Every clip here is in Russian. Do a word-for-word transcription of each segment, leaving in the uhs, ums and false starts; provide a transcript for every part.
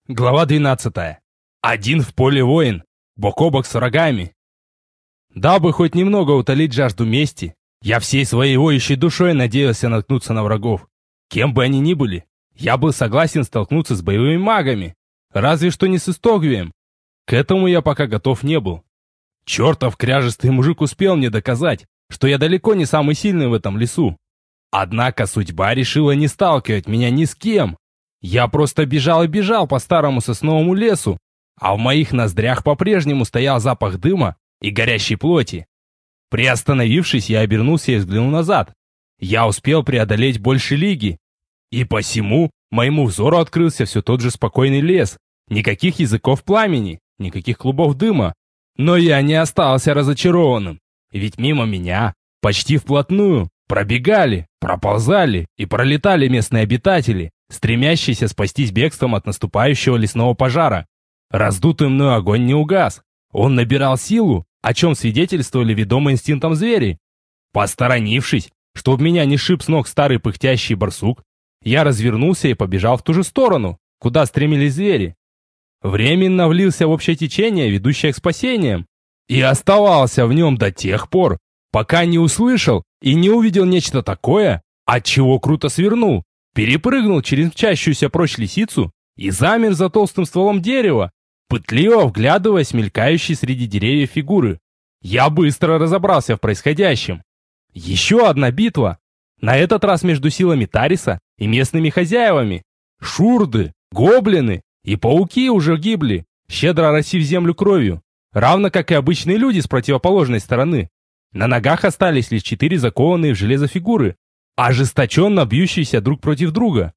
Глава двенадцатая. Один в поле воин, бок о бок с врагами. Дабы хоть немного утолить жажду мести, я всей своей воющей душой надеялся наткнуться на врагов. Кем бы они ни были, я был согласен столкнуться с боевыми магами, разве что не с Истогвием. К этому я пока готов не был. Чертов кряжестый мужик успел мне доказать, что я далеко не самый сильный в этом лесу. Однако судьба решила не сталкивать меня ни с кем. Я просто бежал и бежал по старому сосновому лесу, а в моих ноздрях по-прежнему стоял запах дыма и горящей плоти. Приостановившись, я обернулся и взглянул назад. Я успел преодолеть больше лиги, и посему моему взору открылся все тот же спокойный лес. Никаких языков пламени, никаких клубов дыма. Но я не остался разочарованным, ведь мимо меня, почти вплотную, пробегали, проползали и пролетали местные обитатели, стремящиеся спастись бегством от наступающего лесного пожара. Раздутый мною огонь не угас. Он набирал силу, о чем свидетельствовали ведомые инстинктом звери. Посторонившись, чтоб меня не шиб с ног старый пыхтящий барсук, я развернулся и побежал в ту же сторону, куда стремились звери. Временно влился в общее течение, ведущее к спасениям, и оставался в нем до тех пор, пока не услышал и не увидел нечто такое, от чего круто свернул, перепрыгнул через мчащуюся прочь лисицу и замер за толстым стволом дерева, пытливо вглядываясь в мелькающие среди деревьев фигуры. Я быстро разобрался в происходящем. Еще одна битва, на этот раз между силами Тариса и местными хозяевами. Шурды, гоблины и пауки уже гибли, щедро оросив землю кровью, равно как и обычные люди с противоположной стороны. На ногах остались лишь четыре закованные в железо фигуры, ожесточенно бьющиеся друг против друга.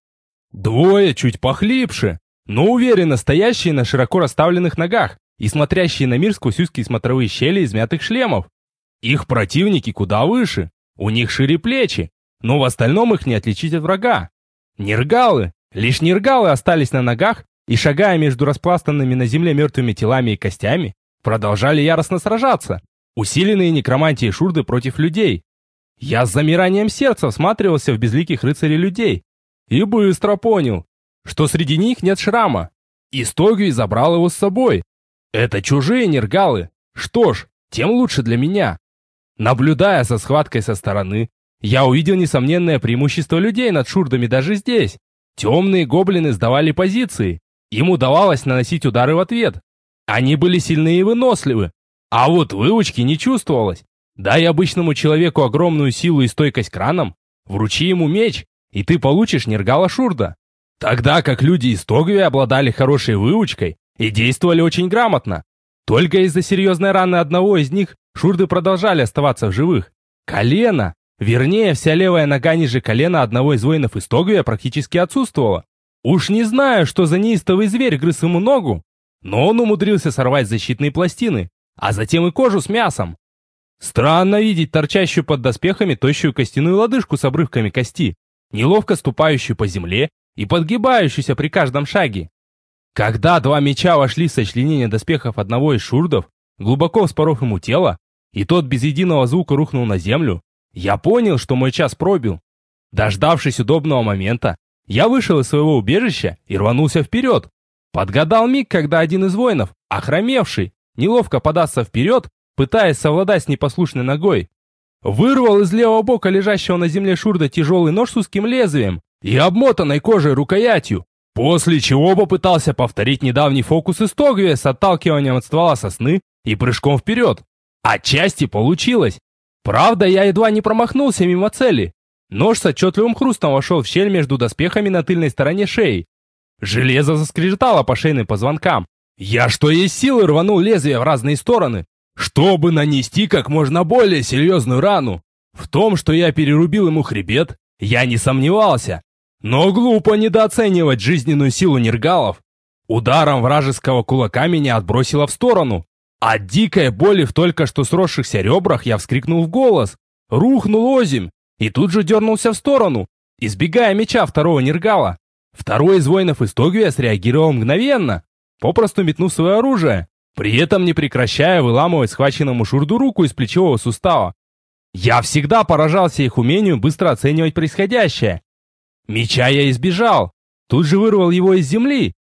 Двое чуть похлипше, но уверенно стоящие на широко расставленных ногах и смотрящие на мир сквозь узкие смотровые щели измятых шлемов. Их противники куда выше, у них шире плечи, но в остальном их не отличить от врага. Нергалы, лишь нергалы остались на ногах и, шагая между распластанными на земле мертвыми телами и костями, продолжали яростно сражаться, усиленные некромантией шурды против людей. Я с замиранием сердца всматривался в безликих рыцарей людей и быстро понял, что среди них нет шрама. Истогвий забрал его с собой. Это чужие нергалы. Что ж, тем лучше для меня. Наблюдая за схваткой со стороны, я увидел несомненное преимущество людей над шурдами даже здесь. Темные гоблины сдавали позиции. Им удавалось наносить удары в ответ. Они были сильны и выносливы. А вот выучки не чувствовалось. Дай обычному человеку огромную силу и стойкость к ранам, вручи ему меч, и ты получишь нергала шурда. Тогда как люди Истогвия обладали хорошей выучкой и действовали очень грамотно. Только из-за серьезной раны одного из них шурды продолжали оставаться в живых. Колено, вернее, вся левая нога ниже колена одного из воинов Истогвия практически отсутствовала. Уж не знаю, что за неистовый зверь грыз ему ногу, но он умудрился сорвать защитные пластины, а затем и кожу с мясом. Странно видеть торчащую под доспехами тощую костяную лодыжку с обрывками кости, неловко ступающую по земле и подгибающуюся при каждом шаге. Когда два меча вошли в сочленение доспехов одного из шурдов, глубоко вспоров ему тело, и тот без единого звука рухнул на землю, я понял, что мой час пробил. Дождавшись удобного момента, я вышел из своего убежища и рванулся вперед. Подгадал миг, когда один из воинов, охромевший, неловко подастся вперед, пытаясь совладать с непослушной ногой. Вырвал из левого бока лежащего на земле шурда тяжелый нож с узким лезвием и обмотанной кожей рукоятью, после чего попытался повторить недавний фокус Истогвия с отталкиванием от ствола сосны и прыжком вперед. Отчасти получилось. Правда, я едва не промахнулся мимо цели. Нож с отчетливым хрустом вошел в щель между доспехами на тыльной стороне шеи. Железо заскрежетало по шейным позвонкам. Я что есть силы рванул лезвие в разные стороны, чтобы нанести как можно более серьезную рану. В том, что я перерубил ему хребет, я не сомневался. Но глупо недооценивать жизненную силу нергалов. Ударом вражеского кулака меня отбросило в сторону. От дикой боли в только что сросшихся ребрах я вскрикнул в голос, рухнул озимь и тут же дернулся в сторону, избегая меча второго нергала. Второй из воинов Истогвия среагировал мгновенно, попросту метнув свое оружие, при этом не прекращая выламывать схваченному шурду руку из плечевого сустава. Я всегда поражался их умению быстро оценивать происходящее. Меча я избежал, тут же вырвал его из земли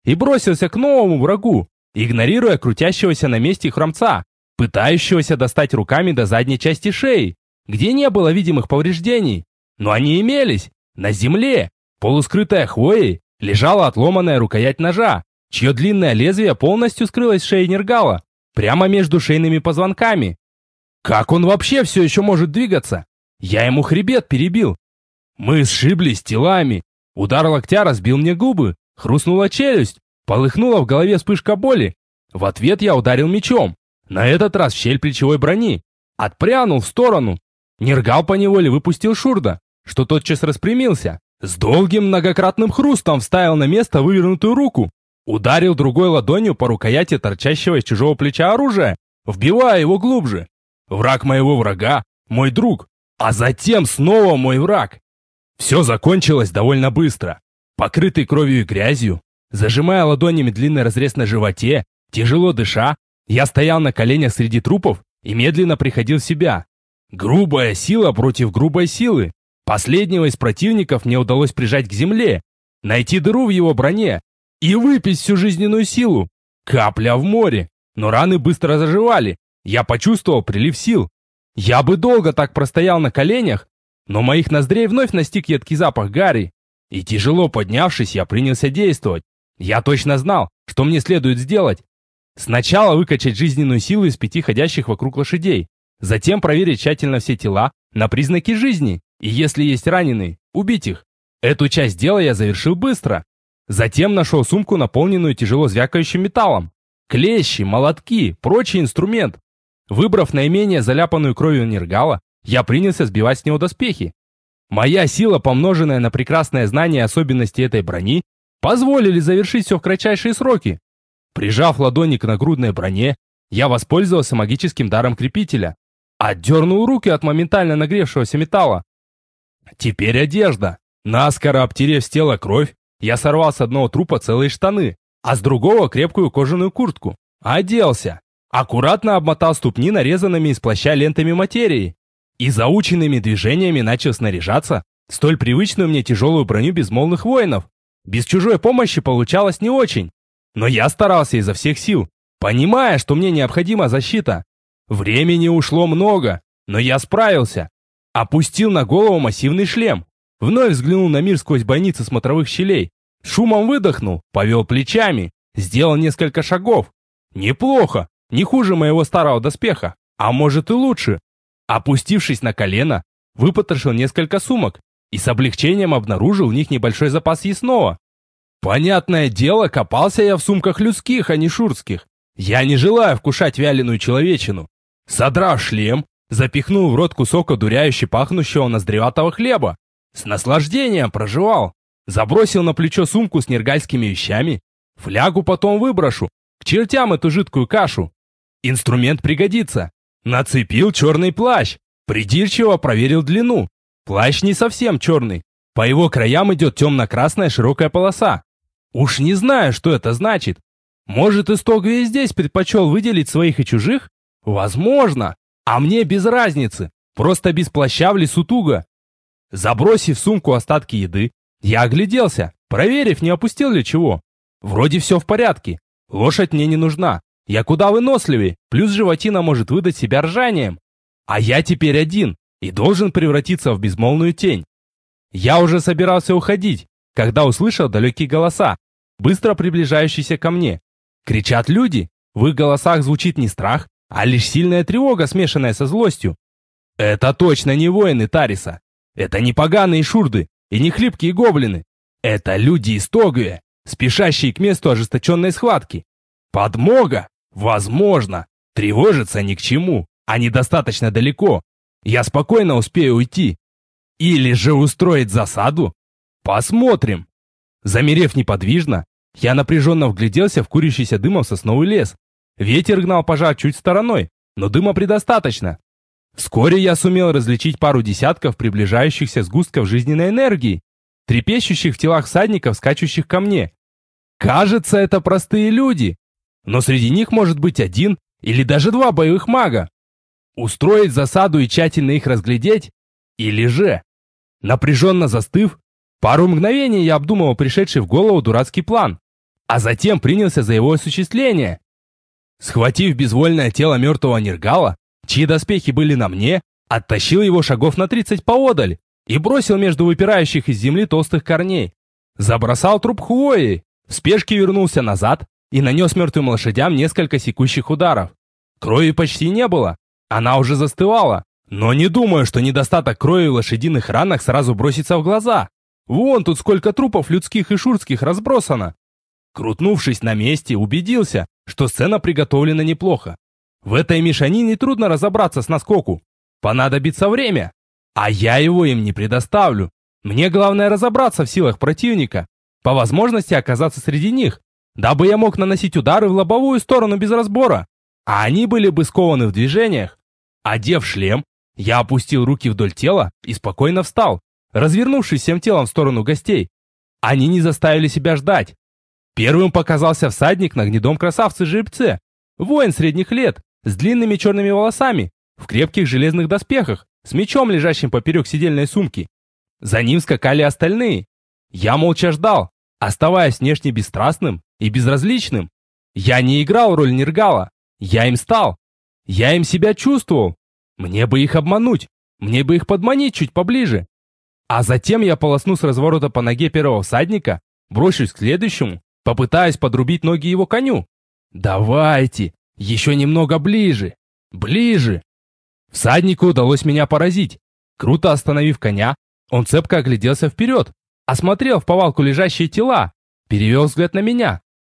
и бросился к новому врагу, игнорируя крутящегося на месте хромца, пытающегося достать руками до задней части шеи, где не было видимых повреждений. Но они имелись. На земле, полускрытая хвоей, лежала отломанная рукоять ножа, чье длинное лезвие полностью скрылось в шее Нергала, прямо между шейными позвонками. Как он вообще все еще может двигаться? Я ему хребет перебил. Мы сшиблись телами. Удар локтя разбил мне губы, хрустнула челюсть, полыхнула в голове вспышка боли. В ответ я ударил мечом, на этот раз в щель плечевой брони. Отпрянул в сторону. Нергал поневоле выпустил шурда, что тотчас распрямился, с долгим многократным хрустом вставил на место вывернутую руку, ударил другой ладонью по рукояти торчащего из чужого плеча оружия, вбивая его глубже. Враг моего врага, мой друг, а затем снова мой враг. Все закончилось довольно быстро. Покрытый кровью и грязью, зажимая ладонями длинный разрез на животе, тяжело дыша, я стоял на коленях среди трупов и медленно приходил в себя. Грубая сила против грубой силы. Последнего из противников мне удалось прижать к земле, найти дыру в его броне и выпить всю жизненную силу. Капля в море, но раны быстро заживали. Я почувствовал прилив сил. Я бы долго так простоял на коленях, но моих ноздрей вновь настиг едкий запах гари. И тяжело поднявшись, я принялся действовать. Я точно знал, что мне следует сделать. Сначала выкачать жизненную силу из пяти ходящих вокруг лошадей, затем проверить тщательно все тела на признаки жизни, и если есть раненые, убить их. Эту часть дела я завершил быстро. Затем нашел сумку, наполненную тяжело звякающим металлом. Клещи, молотки, прочий инструмент. Выбрав наименее заляпанную кровью Нергала, я принялся сбивать с него доспехи. Моя сила, помноженная на прекрасное знание особенностей этой брони, позволили завершить все в кратчайшие сроки. Прижав ладони к нагрудной броне, я воспользовался магическим даром крепителя. Отдернул руки от моментально нагревшегося металла. Теперь одежда. Наскоро обтерев с тела кровь, я сорвал с одного трупа целые штаны, а с другого крепкую кожаную куртку. Оделся. Аккуратно обмотал ступни нарезанными из плаща лентами материи. И заученными движениями начал снаряжаться в столь привычную мне тяжелую броню безмолвных воинов. Без чужой помощи получалось не очень. Но я старался изо всех сил, понимая, что мне необходима защита. Времени ушло много, но я справился. Опустил на голову массивный шлем. Вновь взглянул на мир сквозь бойницы смотровых щелей. Шумом выдохнул, повел плечами, сделал несколько шагов. Неплохо, не хуже моего старого доспеха, а может и лучше. Опустившись на колено, выпотрошил несколько сумок и с облегчением обнаружил в них небольшой запас съестного. Понятное дело, копался я в сумках людских, а не шурских. Я не желаю вкушать вяленую человечину. Содрав шлем, запихнул в рот кусок одуряюще пахнущего ноздреватого хлеба. С наслаждением прожевал. Забросил на плечо сумку с нергальскими вещами. Флягу потом выброшу. К чертям эту жидкую кашу. Инструмент пригодится. Нацепил черный плащ. Придирчиво проверил длину. Плащ не совсем черный. По его краям идет темно-красная широкая полоса. Уж не знаю, что это значит. Может, Истогве и здесь предпочел выделить своих и чужих? Возможно. А мне без разницы. Просто без плаща в лесу туго. Забросив в сумку остатки еды, я огляделся, проверив, не опустил ли чего. Вроде все в порядке. Лошадь мне не нужна. Я куда выносливее, плюс животина может выдать себя ржанием. А я теперь один и должен превратиться в безмолвную тень. Я уже собирался уходить, когда услышал далекие голоса, быстро приближающиеся ко мне. Кричат люди, в их голосах звучит не страх, а лишь сильная тревога, смешанная со злостью. Это точно не воины Тариса. Это не поганые шурды и не хлипкие гоблины. Это люди из Тогве, спешащие к месту ожесточенной схватки. Подмога? Возможно. Тревожиться ни к чему. Они достаточно далеко. Я спокойно успею уйти. Или же устроить засаду? Посмотрим. Замерев неподвижно, я напряженно вгляделся в курящийся дымом сосновый лес. Ветер гнал пожар чуть стороной, но дыма предостаточно. Вскоре я сумел различить пару десятков приближающихся сгустков жизненной энергии, трепещущих в телах всадников, скачущих ко мне. Кажется, это простые люди, но среди них может быть один или даже два боевых мага. Устроить засаду и тщательно их разглядеть? Или же? Напряженно застыв, пару мгновений я обдумывал пришедший в голову дурацкий план. а затем принялся за его осуществление. Схватив безвольное тело мертвого Нергала, чьи доспехи были на мне, оттащил его шагов на тридцать поодаль и бросил между выпирающих из земли толстых корней. Забросал труп хвоей, в спешке вернулся назад и нанес мертвым лошадям несколько секущих ударов. Крови почти не было, она уже застывала, но не думаю, что недостаток крови в лошадиных ранах сразу бросится в глаза. Вон тут сколько трупов людских и шурских разбросано. Крутнувшись на месте, убедился, что сцена приготовлена неплохо. В этой мешанине трудно разобраться с наскоку. Понадобится время, а я его им не предоставлю. Мне главное разобраться в силах противника, по возможности оказаться среди них, дабы я мог наносить удары в лобовую сторону без разбора, а они были бы скованы в движениях. Одев шлем, я опустил руки вдоль тела и спокойно встал, развернувшись всем телом в сторону гостей. Они не заставили себя ждать. Первым показался всадник на гнедом красавце-жеребце, воин средних лет, с длинными черными волосами, в крепких железных доспехах, с мечом, лежащим поперек седельной сумки. За ним скакали остальные. Я молча ждал, оставаясь внешне бесстрастным и безразличным. Я не играл роль Нергала, я им стал. Я им себя чувствовал. Мне бы их обмануть, мне бы их подманить чуть поближе. А затем я полосну с разворота по ноге первого всадника, брошусь к следующему, попытаюсь подрубить ноги его коню. Давайте, еще немного ближе, ближе. Всаднику удалось меня поразить. Круто остановив коня, он цепко огляделся вперед, осмотрел в повалку лежащие тела, перевел взгляд на меня.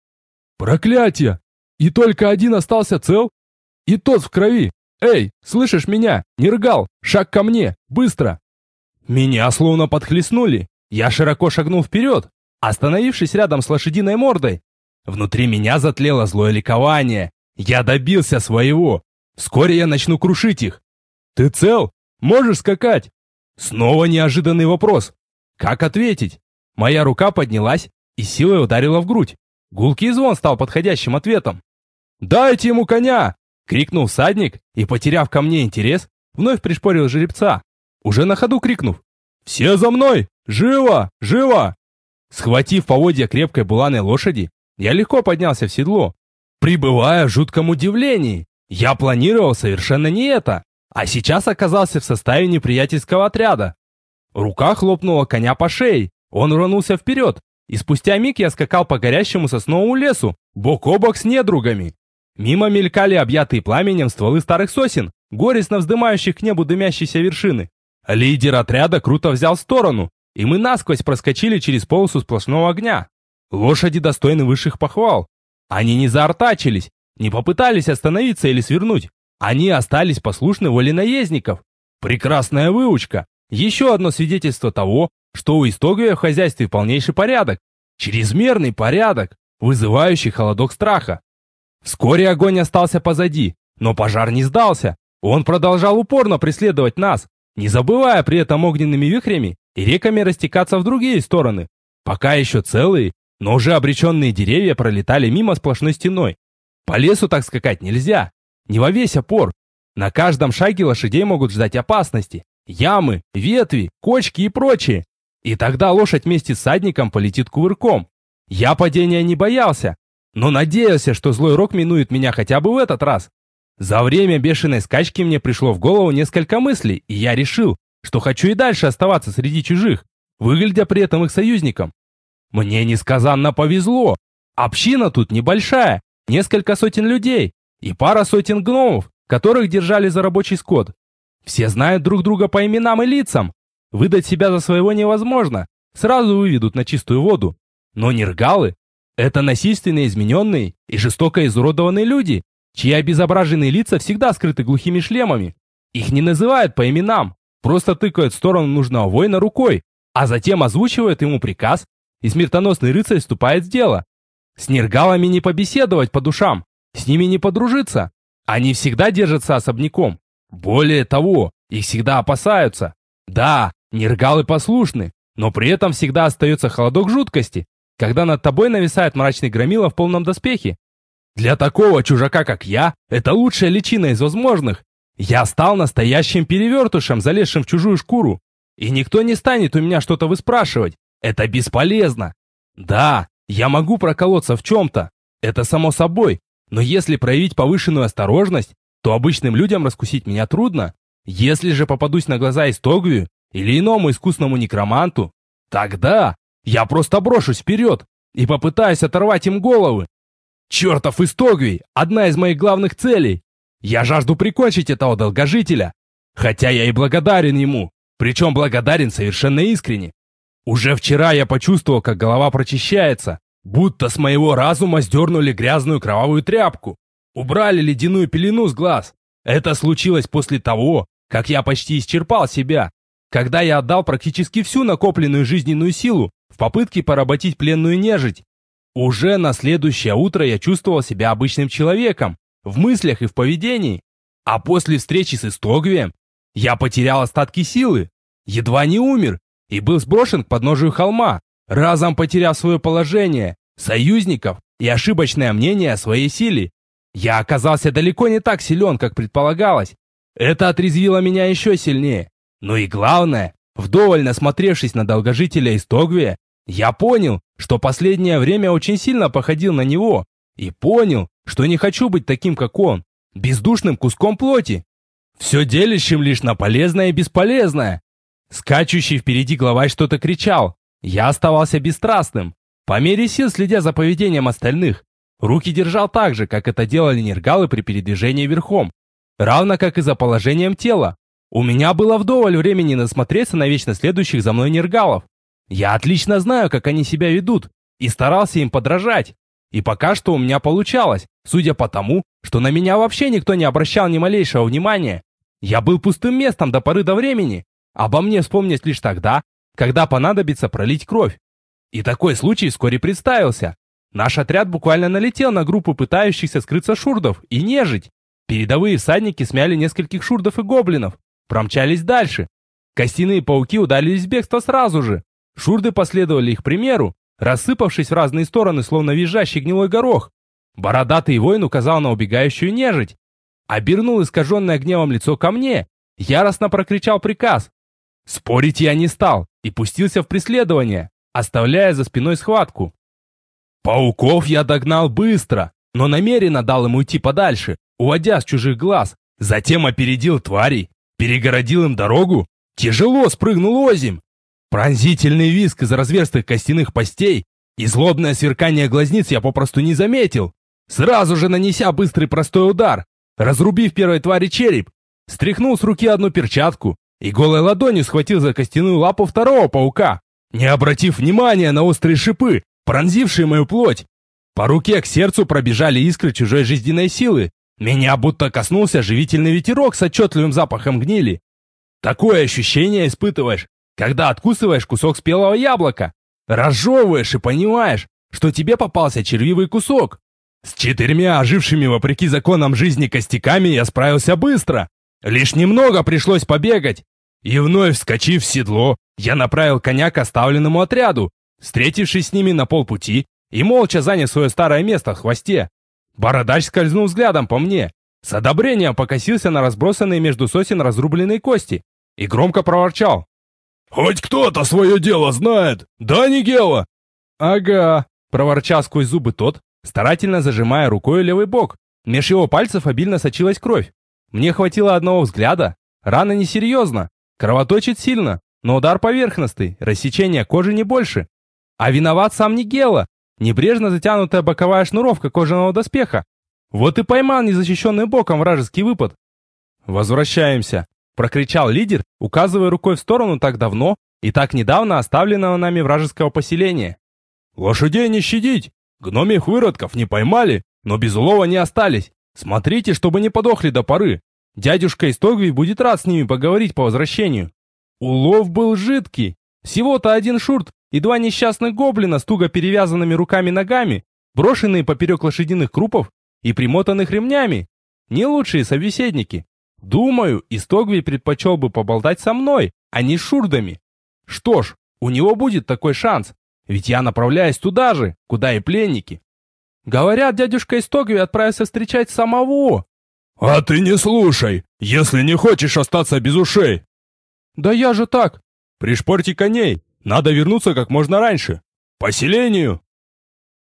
Проклятие! И только один остался цел? И тот в крови. Эй, слышишь меня? Нергал, шаг ко мне, быстро! Меня словно подхлестнули. Я широко шагнул вперед, остановившись рядом с лошадиной мордой. Внутри меня затлело злое ликование. Я добился своего. Вскоре я начну крушить их. Ты цел? Можешь скакать? Снова неожиданный вопрос. Как ответить? Моя рука поднялась и силой ударила в грудь. Гулкий звон стал подходящим ответом. «Дайте ему коня!» — крикнул всадник и, потеряв ко мне интерес, вновь пришпорил жеребца, уже на ходу крикнув: «Все за мной! Живо! Живо!» Схватив поводья крепкой буланой лошади, я легко поднялся в седло, пребывая в жутком удивлении. Я планировал совершенно не это, а сейчас оказался в составе неприятельского отряда. Рука хлопнула коня по шее, он рванулся вперед, и спустя миг я скакал по горящему сосновому лесу, бок о бок с недругами. Мимо мелькали объятые пламенем стволы старых сосен, горестно вздымающих к небу дымящиеся вершины. Лидер отряда круто взял сторону, и мы насквозь проскочили через полосу сплошного огня. Лошади достойны высших похвал. Они не заортачились, не попытались остановиться или свернуть. Они остались послушны воле наездников. Прекрасная выучка. Еще одно свидетельство того, что у Истоговия в хозяйстве полнейший порядок. Чрезмерный порядок, вызывающий холодок страха. Вскоре огонь остался позади, но пожар не сдался. Он продолжал упорно преследовать нас, не забывая при этом огненными вихрями и реками растекаться в другие стороны. Пока еще целые, но уже обреченные деревья пролетали мимо сплошной стеной. По лесу так скакать нельзя, не во весь опор. На каждом шаге лошадей могут ждать опасности. Ямы, ветви, кочки и прочее. И тогда лошадь вместе с всадником полетит кувырком. Я падения не боялся, но надеялся, что злой рок минует меня хотя бы в этот раз. За время бешеной скачки мне пришло в голову несколько мыслей, и я решил, что хочу и дальше оставаться среди чужих, выглядя при этом их союзником. Мне несказанно повезло. Община тут небольшая, несколько сотен людей и пара сотен гномов, которых держали за рабочий скот. Все знают друг друга по именам и лицам. Выдать себя за своего невозможно, сразу выведут на чистую воду. Но нергалы — это насильственно измененные и жестоко изуродованные люди, чьи обезображенные лица всегда скрыты глухими шлемами. Их не называют по именам, просто тыкают в сторону нужного воина рукой, а затем озвучивают ему приказ, и смертоносный рыцарь вступает в дело. С нергалами не побеседовать по душам, с ними не подружиться. Они всегда держатся особняком. Более того, их всегда опасаются. Да, нергалы послушны, но при этом всегда остается холодок жуткости, когда над тобой нависает мрачный громила в полном доспехе. Для такого чужака, как я, это лучшая личина из возможных. Я стал настоящим перевертышем, залезшим в чужую шкуру. И никто не станет у меня что-то выспрашивать. Это бесполезно. Да, Я могу проколоться в чем-то, это само собой, но если проявить повышенную осторожность, то обычным людям раскусить меня трудно. Если же попадусь на глаза Истогвию или иному искусному некроманту, тогда я просто брошусь вперед и попытаюсь оторвать им головы. Чертов Истогвий – одна из моих главных целей. Я жажду прикончить этого долгожителя, хотя я и благодарен ему, причем благодарен совершенно искренне. Уже вчера я почувствовал, как голова прочищается, будто с моего разума сдернули грязную кровавую тряпку, убрали ледяную пелену с глаз. Это случилось после того, как я почти исчерпал себя, когда я отдал практически всю накопленную жизненную силу в попытке поработить пленную нежить. Уже на следующее утро я чувствовал себя обычным человеком, в мыслях и в поведении. А после встречи с Истогвием я потерял остатки силы, едва не умер и был сброшен к подножию холма, разом потеряв свое положение, союзников и ошибочное мнение о своей силе. Я оказался далеко не так силен, как предполагалось. Это отрезвило меня еще сильнее. Но и главное, вдоволь насмотревшись на долгожителя Истогвия, я понял, что последнее время очень сильно походил на него, и понял, что не хочу быть таким, как он, бездушным куском плоти, все делящим лишь на полезное и бесполезное. Скачущий впереди главарь что-то кричал. Я оставался бесстрастным, по мере сил следя за поведением остальных. Руки держал так же, как это делали нергалы при передвижении верхом, равно как и за положением тела. У меня было вдоволь времени насмотреться на вечно следующих за мной нергалов. Я отлично знаю, как они себя ведут, и старался им подражать. И пока что у меня получалось, судя по тому, что на меня вообще никто не обращал ни малейшего внимания. Я был пустым местом до поры до времени. Обо мне вспомнить лишь тогда, когда понадобится пролить кровь. И такой случай вскоре представился. Наш отряд буквально налетел на группу пытающихся скрыться шурдов и нежить. Передовые всадники смяли нескольких шурдов и гоблинов, промчались дальше. Костяные пауки удалились в бегство сразу же. Шурды последовали их примеру, рассыпавшись в разные стороны, словно визжащий гнилой горох. Бородатый воин указал на убегающую нежить. Обернул искаженное гневом лицо ко мне, яростно прокричал приказ. Спорить я не стал и пустился в преследование, оставляя за спиной схватку. Пауков я догнал быстро, но намеренно дал им уйти подальше, уводя с чужих глаз. Затем опередил тварей, перегородил им дорогу, тяжело спрыгнул озимь. Пронзительный визг из разверстых костяных пастей и злобное сверкание глазниц я попросту не заметил. Сразу же нанеся быстрый простой удар, разрубив первой твари череп, стряхнул с руки одну перчатку и голой ладонью схватил за костяную лапу второго паука, не обратив внимания на острые шипы, пронзившие мою плоть. По руке к сердцу пробежали искры чужой жизненной силы. Меня будто коснулся живительный ветерок с отчетливым запахом гнили. Такое ощущение испытываешь, когда откусываешь кусок спелого яблока, разжевываешь и понимаешь, что тебе попался червивый кусок. С четырьмя ожившими вопреки законам жизни костяками я справился быстро. Лишь немного пришлось побегать. И вновь вскочив в седло, я направил коня к оставленному отряду, встретившись с ними на полпути и молча заняв свое старое место в хвосте. Бородач скользнул взглядом по мне, с одобрением покосился на разбросанные между сосен разрубленные кости и громко проворчал. «Хоть кто-то свое дело знает, да, Нигела?» «Ага», — проворчал сквозь зубы тот, старательно зажимая рукой левый бок. Меж его пальцев обильно сочилась кровь. Мне хватило одного взгляда. Рана несерьезна, кровоточит сильно, но удар поверхностный, рассечение кожи не больше. А виноват сам Нигела, небрежно затянутая боковая шнуровка кожаного доспеха. Вот и поймал незащищенным боком вражеский выпад. «Возвращаемся», — прокричал лидер, указывая рукой в сторону так давно и так недавно оставленного нами вражеского поселения. «Лошадей не щадить! Гномьих выродков не поймали, но без улова не остались. Смотрите, чтобы не подохли до поры. Дядюшка Истогвий будет рад с ними поговорить по возвращению». Улов был жидкий. Всего-то один шурт и два несчастных гоблина с туго перевязанными руками-ногами, брошенные поперек лошадиных крупов и примотанных ремнями. Не лучшие собеседники. Думаю, Истогвий предпочел бы поболтать со мной, а не с шурдами. Что ж, у него будет такой шанс, ведь я направляюсь туда же, куда и пленники. Говорят, дядюшка Истогвий отправился встречать самого. «А ты не слушай, если не хочешь остаться без ушей!» «Да я же так!» «Пришпорьте коней, надо вернуться как можно раньше! Поселению!»